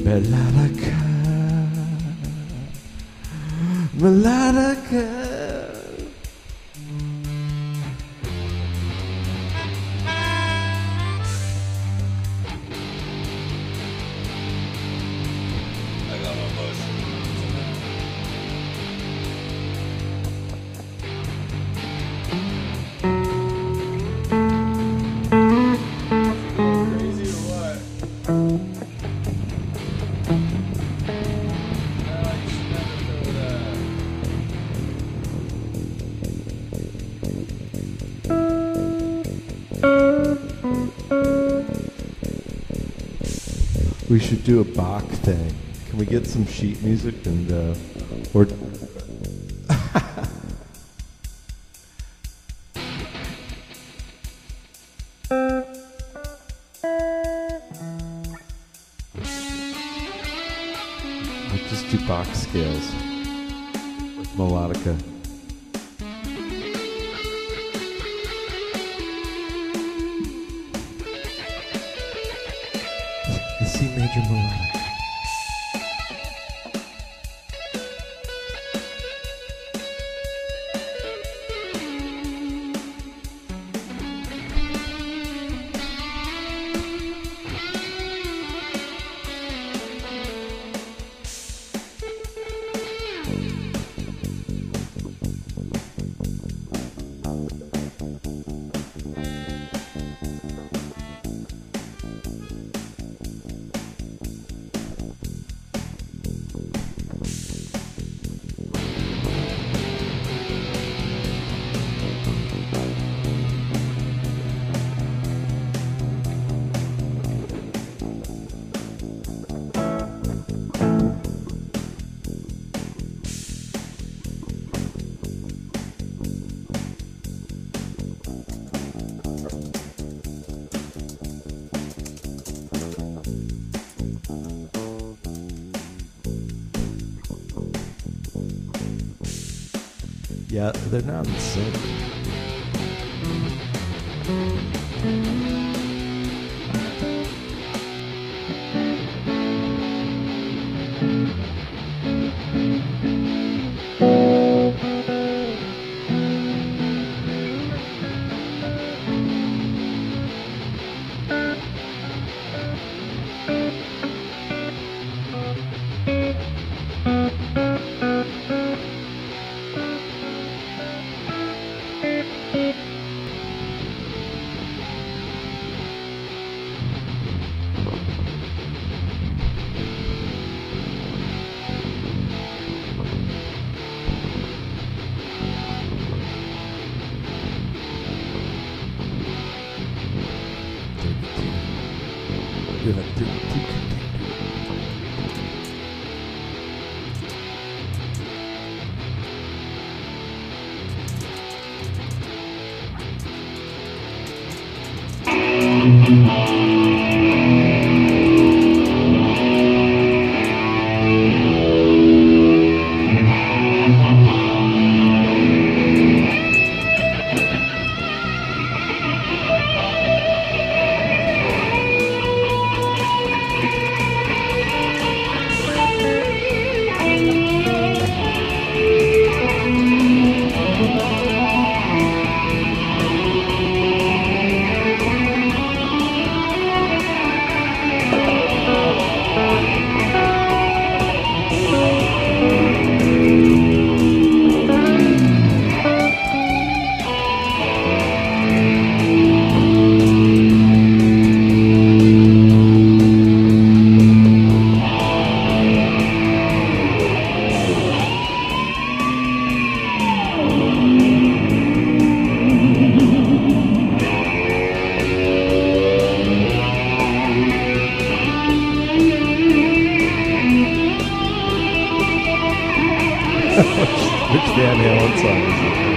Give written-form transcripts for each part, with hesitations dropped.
Melodica, melodica. I got my motion. Crazy or what? You should never do that. We should do a Bach thing. Can we get some sheet music and or we'll just do Bach scales with melodica. The C major melodica. Yeah, they're not in sync. You're like, which Van Halen song is it?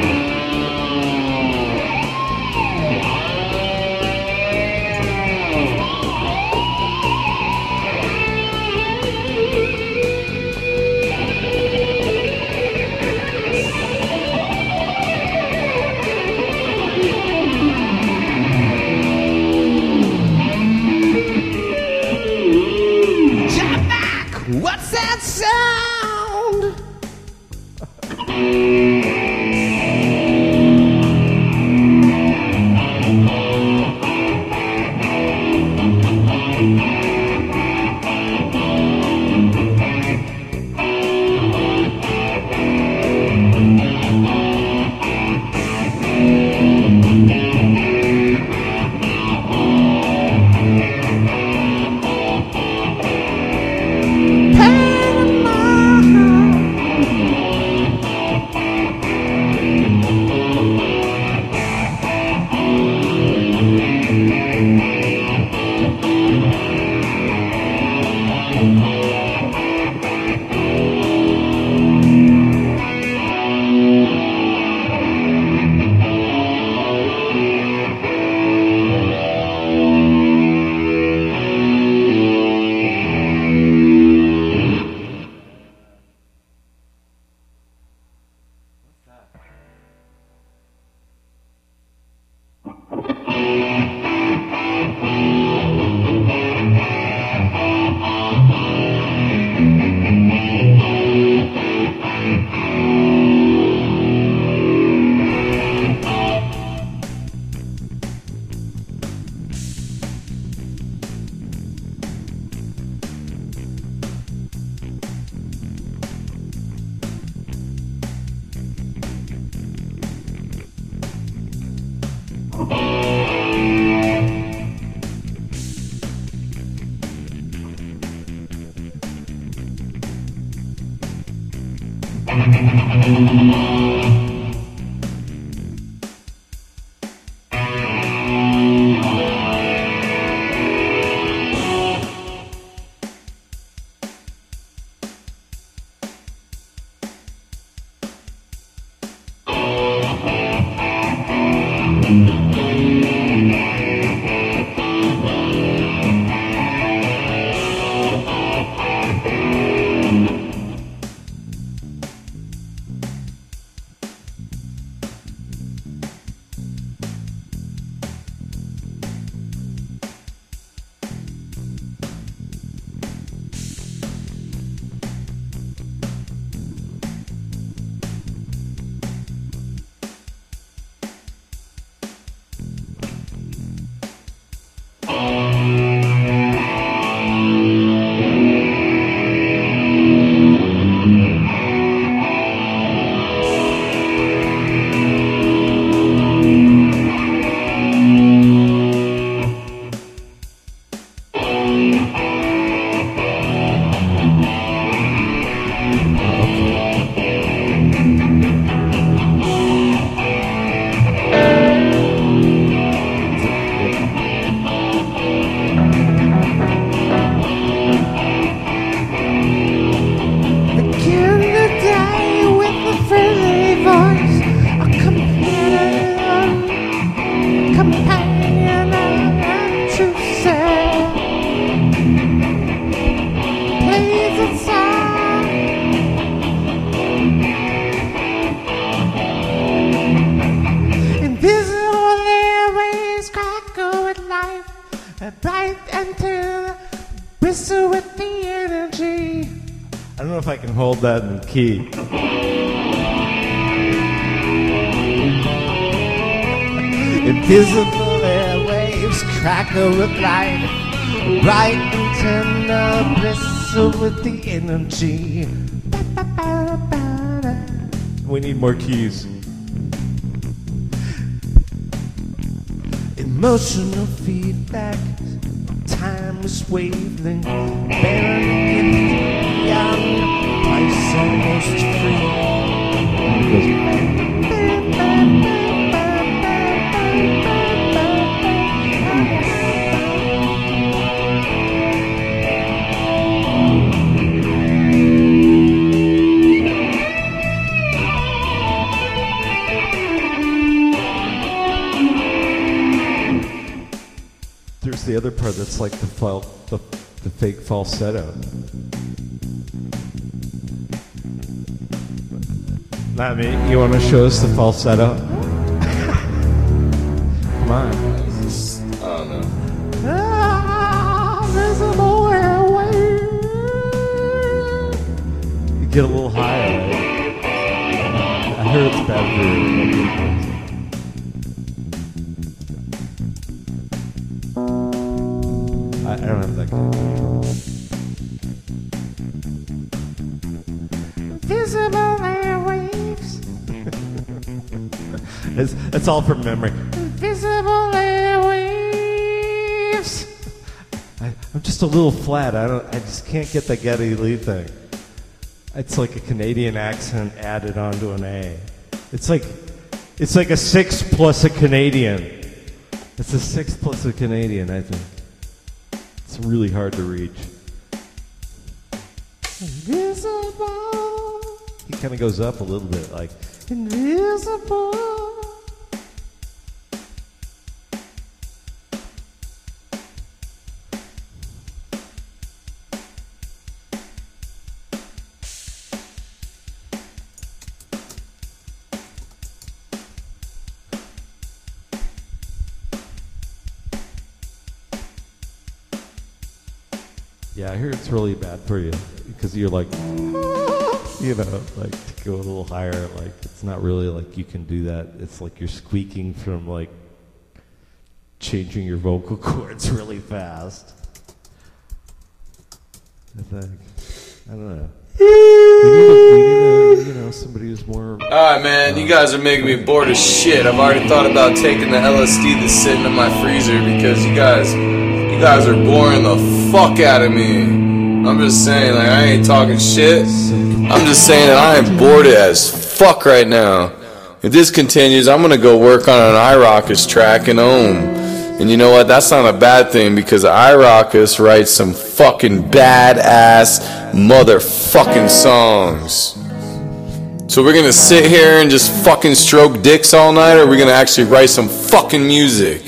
Jump back! What's that sound? That in key. Invisible airwaves crackle with light, bright and tender, bristle with the energy. We need more keys. Emotional feedback, timeless wavelength, barren in young. Price almost free. There's the other part that's like the fake falsetto. Lammy, you want to show us the falsetto? Come on. Oh no. Invisible airwaves get a little higher. Right? I heard it's bad for your I don't have that kind of control. Visible airwaves. It's all from memory. Invisible airwaves. I'm just a little flat. I just can't get the Geddy Lee thing. It's like a Canadian accent added onto an A. It's like a 6 plus a Canadian. It's a 6 plus a Canadian, I think. It's really hard to reach. Invisible. He kind of goes up a little bit, like invisible. Yeah, I hear it's really bad for you because you're like, you know, like to go a little higher. Like it's not really like you can do that. It's like you're squeaking from like changing your vocal cords really fast. I think. I don't know. We need you know, somebody who's more. Alright, man, you guys are making me bored as shit. I've already thought about taking the LSD that's sitting in my freezer because you guys are boring the fuck out of me. I'm just saying, like, I ain't talking shit. I'm just saying that I am bored as fuck right now. If this continues, I'm gonna go work on an iRockus track in Ohm. And you know what? That's not a bad thing because iRockus writes some fucking badass motherfucking songs. So we're gonna sit here and just fucking stroke dicks all night, or we're gonna actually write some fucking music?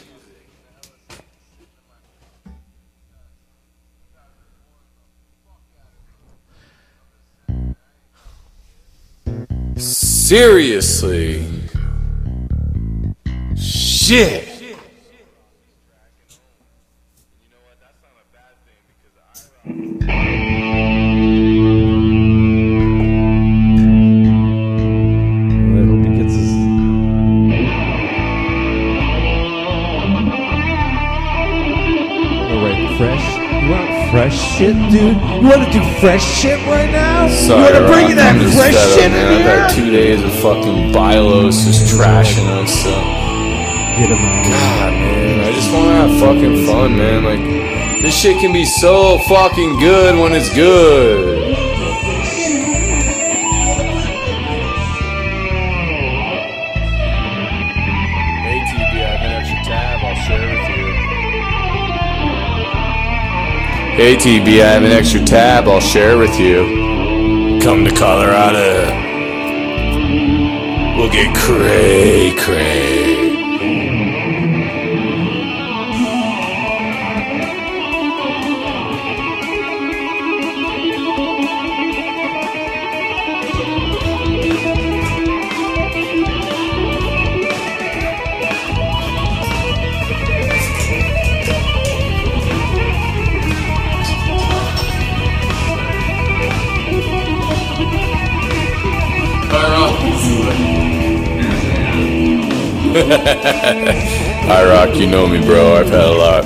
Seriously? Shit. Fresh shit, dude. You want to do fresh shit right now? Sorry, you want to bring that I'm just fresh fed up, shit man. in I've here? had 2 days of fucking Bilos just trashing us. So. Get him out. God, man, I just want to have fucking fun, man. Like, this shit can be so fucking good when it's good. Hey, TB, I have an extra tab. I'll share it with you. Hey TB, I have an extra tab I'll share with you. Come to Colorado. We'll get cray-cray. iRock, you know me, bro. I've had a lot.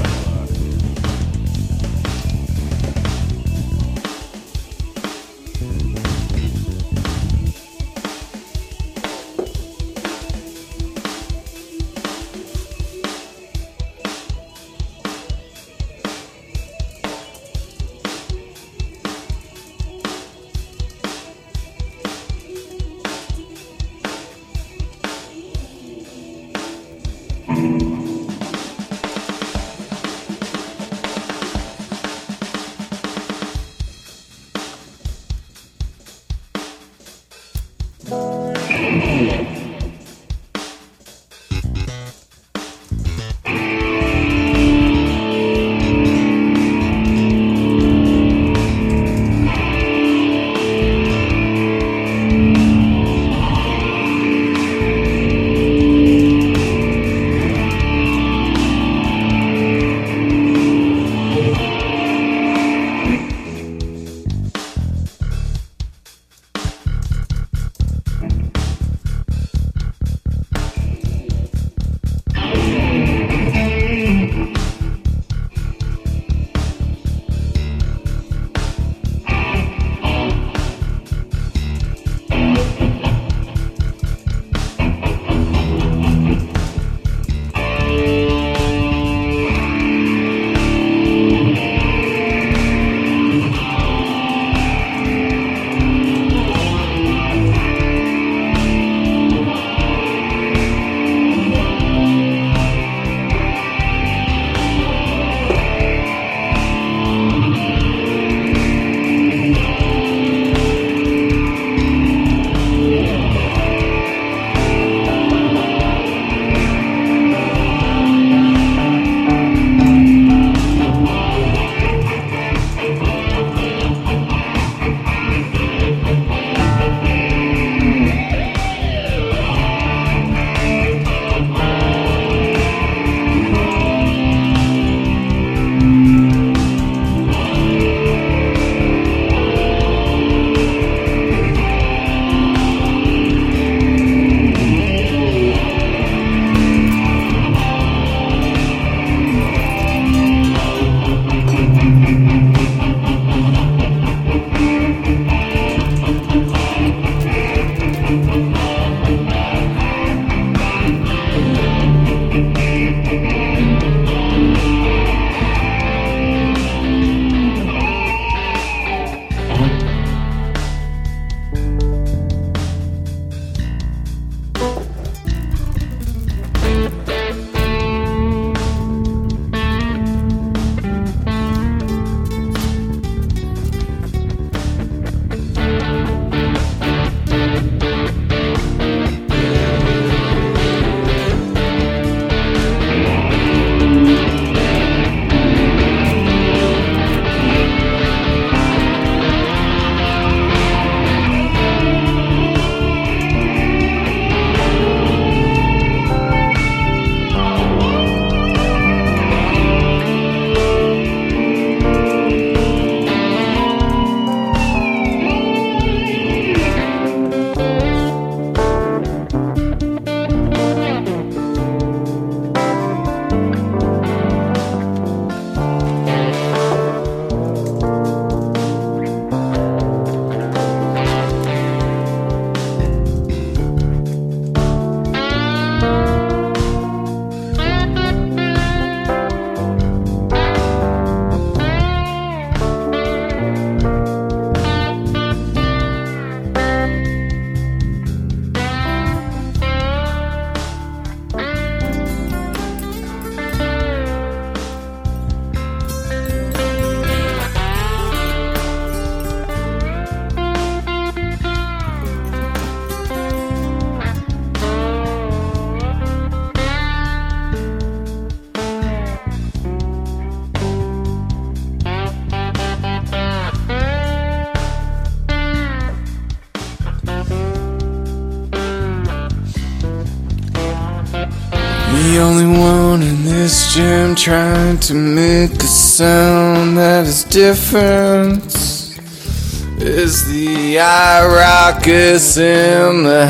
The only one in this gym trying to make a sound that is different is the iRockets in the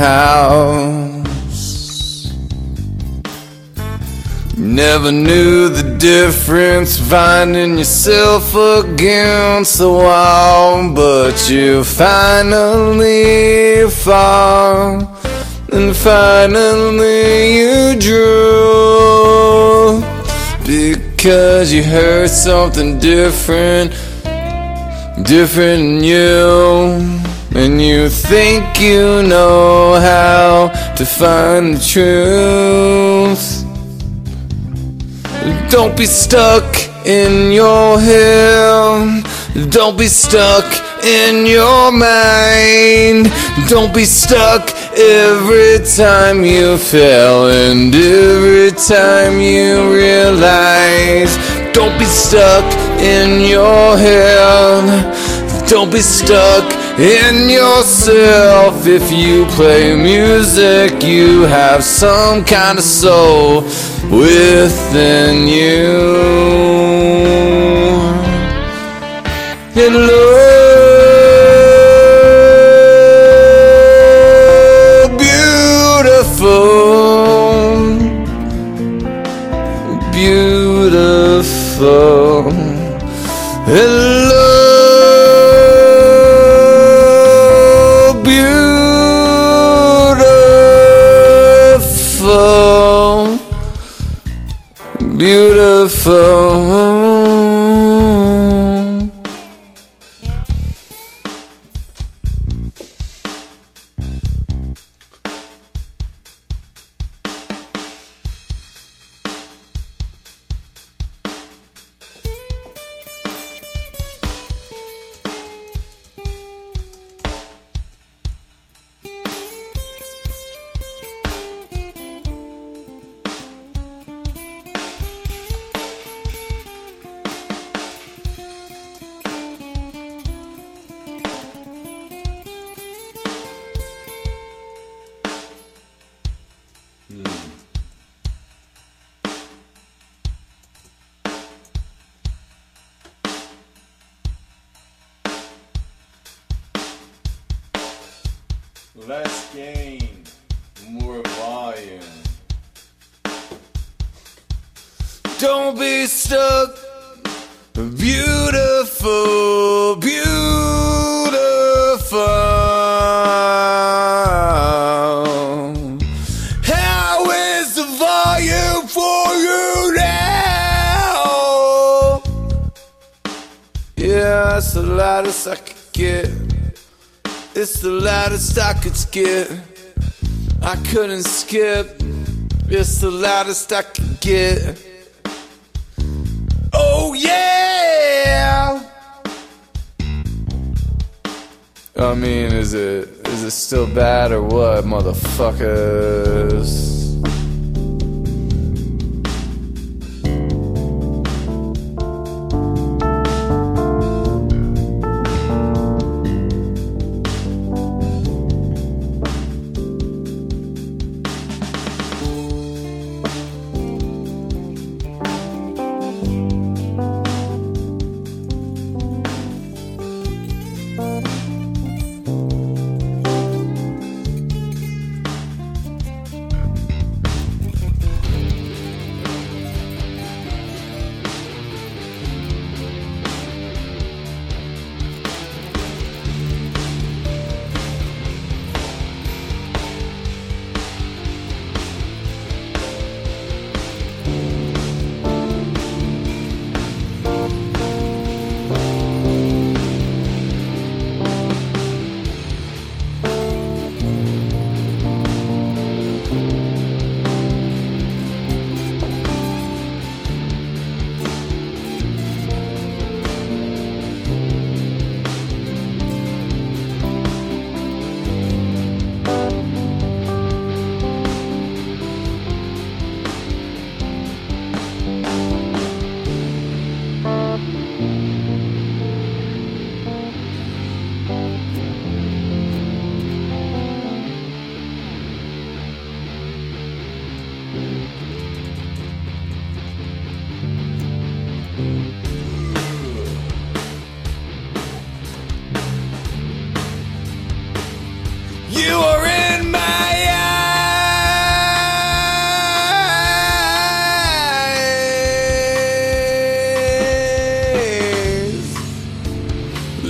house. Never knew the difference finding yourself against the wall, but you finally fall. And finally you drew, because you heard something different in you, and you think you know how to find the truth. Don't be stuck in your head, don't be stuck in your mind, don't be stuck every time you fail and every time you realize. Don't be stuck in your head, don't be stuck in yourself. If you play music, you have some kind of soul within you. And love, beautiful, beautiful. And love, beautiful, beautiful. Less gain, more volume. Don't be stuck, beautiful, beautiful. How is the volume for you now? Yeah, that's the loudest I could get. It's the loudest I could get. I couldn't skip. It's the loudest I could get. Oh yeah. I mean, is it still bad or what, motherfuckers?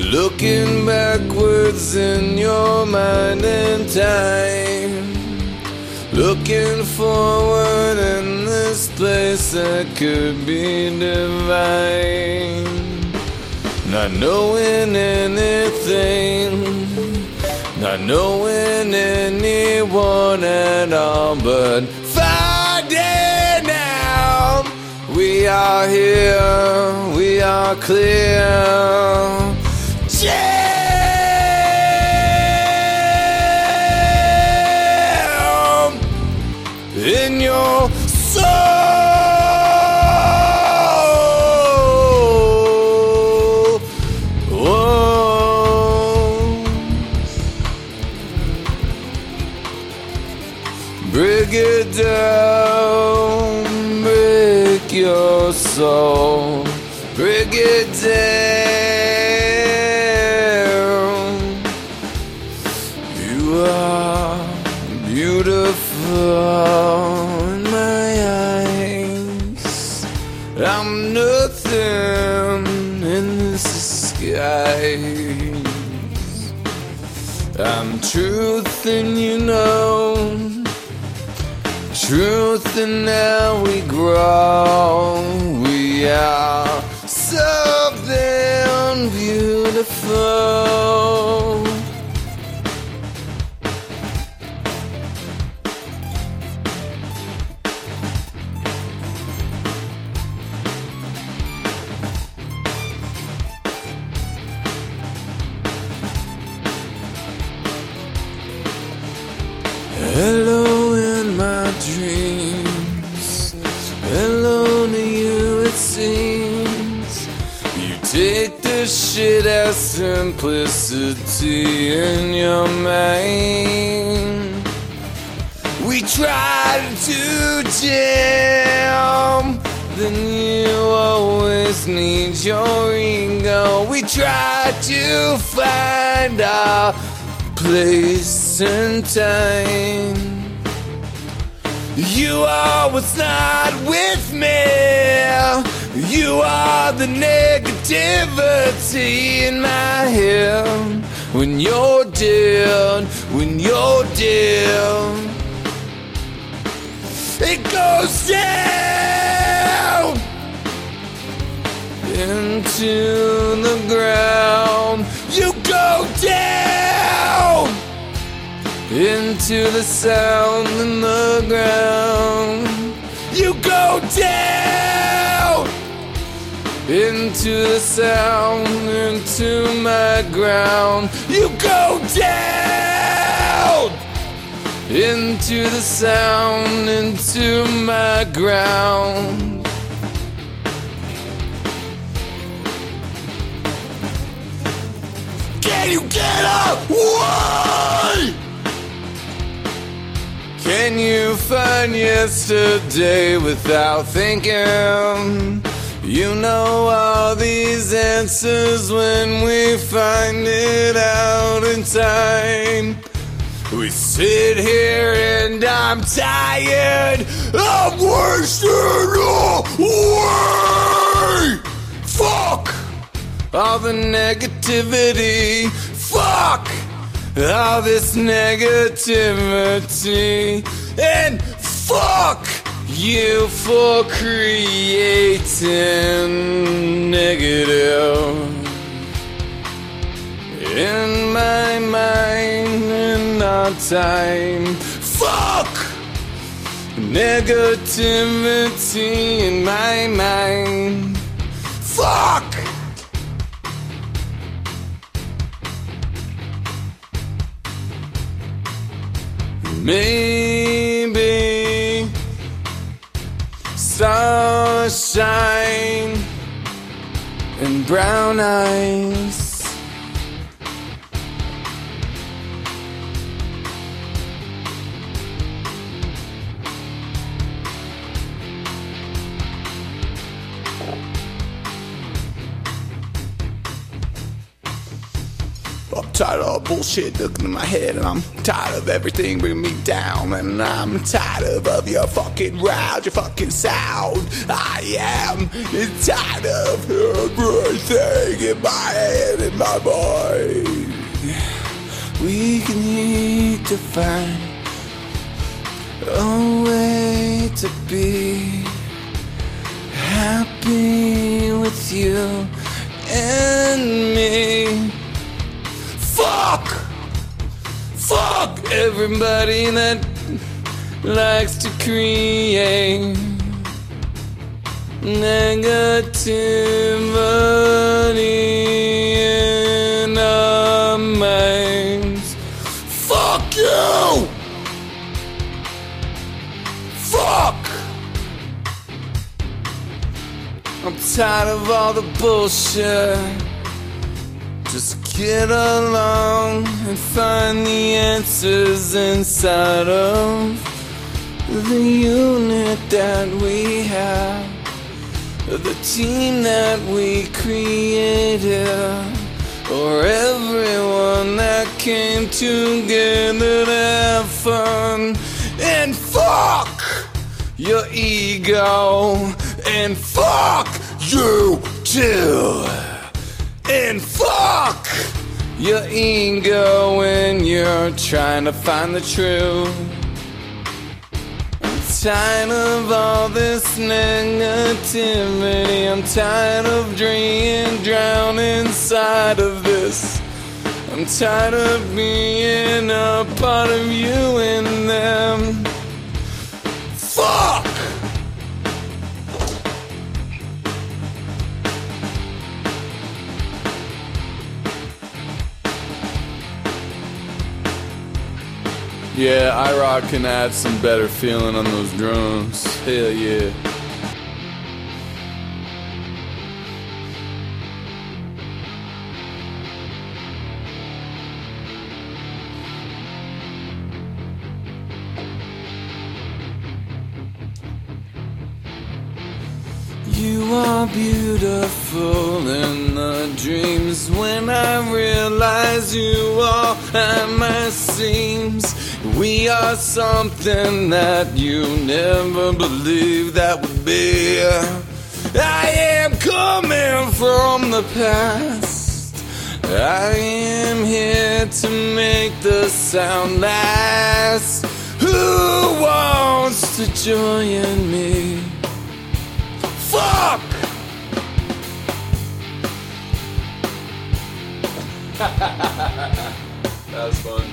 Looking backwards in your mind and time, looking forward in this place that could be divine. Not knowing anything, not knowing anyone at all, but finding out we are here, we are clear. Jam in your soul. Whoa. Break it down, break your soul, break it down. You are beautiful in my eyes. I'm nothing in this disguise. I'm truth and you know, truth and now we grow. We are something beautiful. Hello in my dreams, hello to you it seems. You take the shit as simplicity in your mind. We tried to jam, then you always need your ego. We tried to find our place and time. You are what's not with me. You are the negativity in my head. When you're dead, when you're dead, it goes down into the ground. You go down into the sound in the ground. You go down into the sound, into my ground. You go down into the sound, into my ground. Can you get up? Why? Can you find yesterday without thinking? You know all these answers when we find it out in time. We sit here and I'm tired of wasting away. Fuck all the negativity. Fuck all this negativity. And fuck you for creating negative in my mind and our time. Fuck negativity in my mind. Fuck. Maybe sunshine and brown eyes. I'm tired of bullshit looking in my head, and I'm tired of everything bringing me down, and I'm tired of your fucking round, your fucking sound. I am tired of everything in my head, in my mind. We need to find a way to be happy with you and me. Fuck everybody that likes to create negativity in our minds. Fuck you! Fuck! I'm tired of all the bullshit. Just get along and find the answers inside of the unit that we have, the team that we created, or everyone that came together to have fun. And fuck your ego, and fuck you too. And fuck your ego when you're trying to find the truth. I'm tired of all this negativity. I'm tired of drowning inside of this. I'm tired of being a part of you and them. Fuck! Yeah, iRock can add some better feeling on those drums. Hell yeah. You are beautiful in the dreams. When I realize you are at my seams, we are something that you never believed that would be. I am coming from the past. I am here to make the sound last. Who wants to join me? Fuck! That was fun.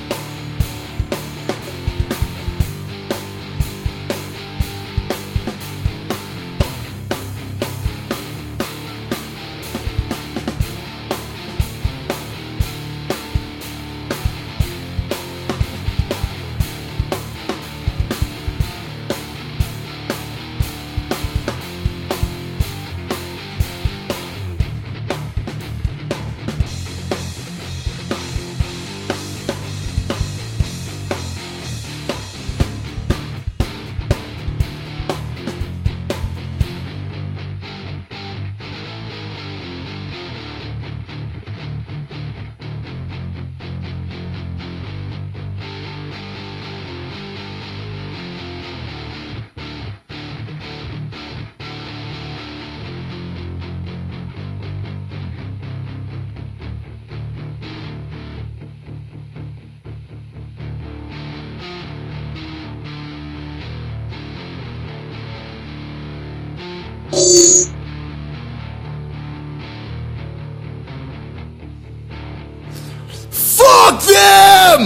Fuck them!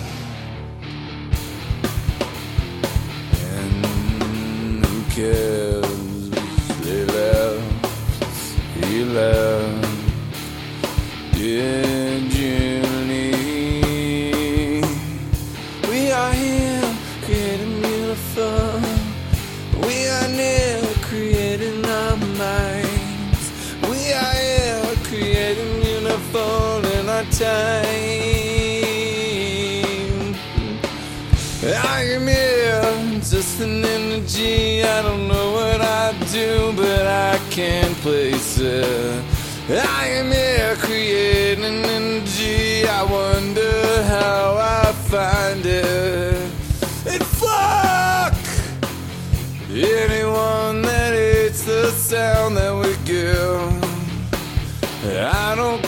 And who cares? They left, he left. Did you leave? We are here, creating beautiful. We are near, creating our minds. We are here, creating beautiful in our time. I am here, just an energy. I don't know what I do, but I can't place it. I am here, creating energy. I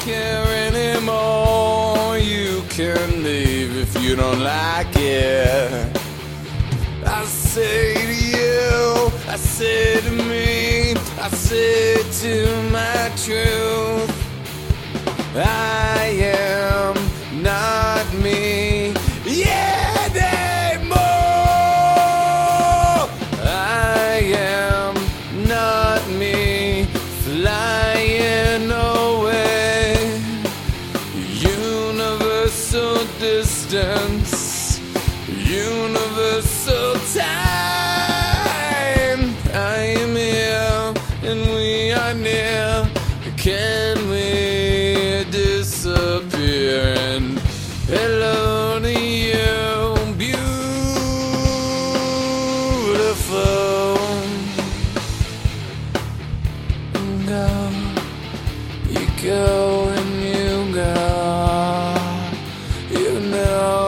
care anymore. You can leave if you don't like it. I say to you, I say to me, I say to my truth, I am not me anymore. I am not me, flying away. Universal distance, universal time. I am here and we are near. Can we disappear? And hello to you, beautiful. And go, you go and you go. You know.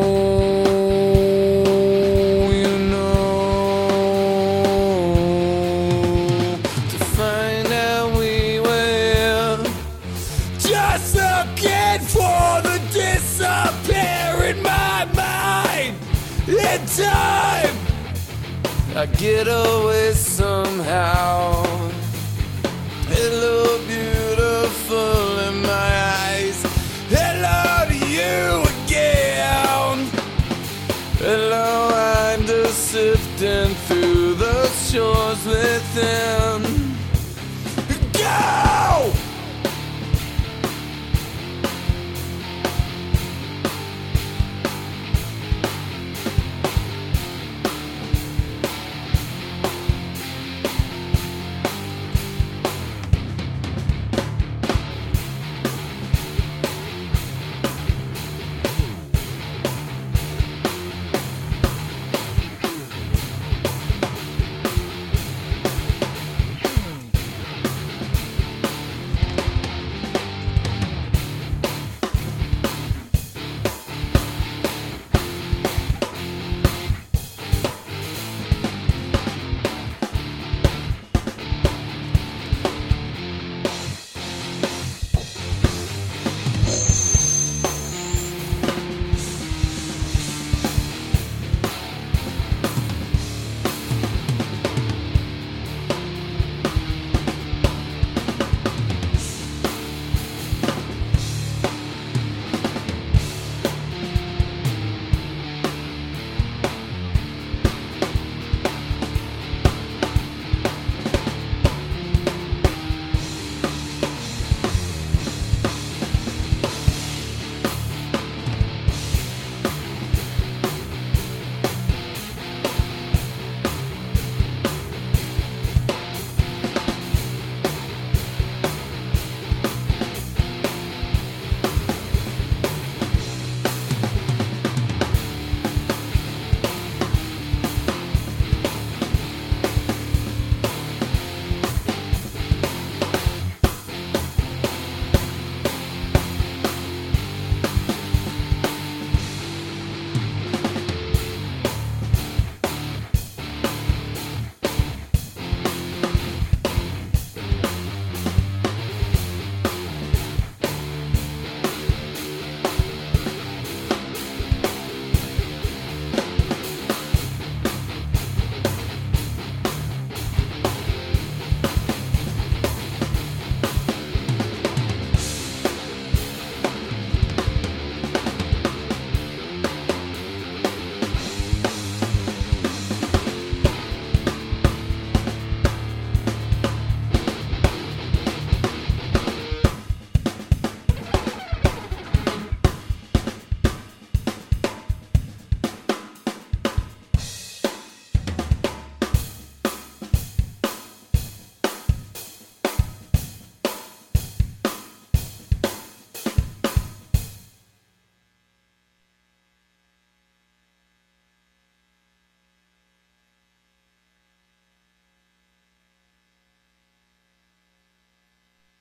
Just looking for the disappear in my mind. In time, I get away somehow. Hello, beautiful in my eyes. Hello to you again. Hello, I'm just sifting through the shores within.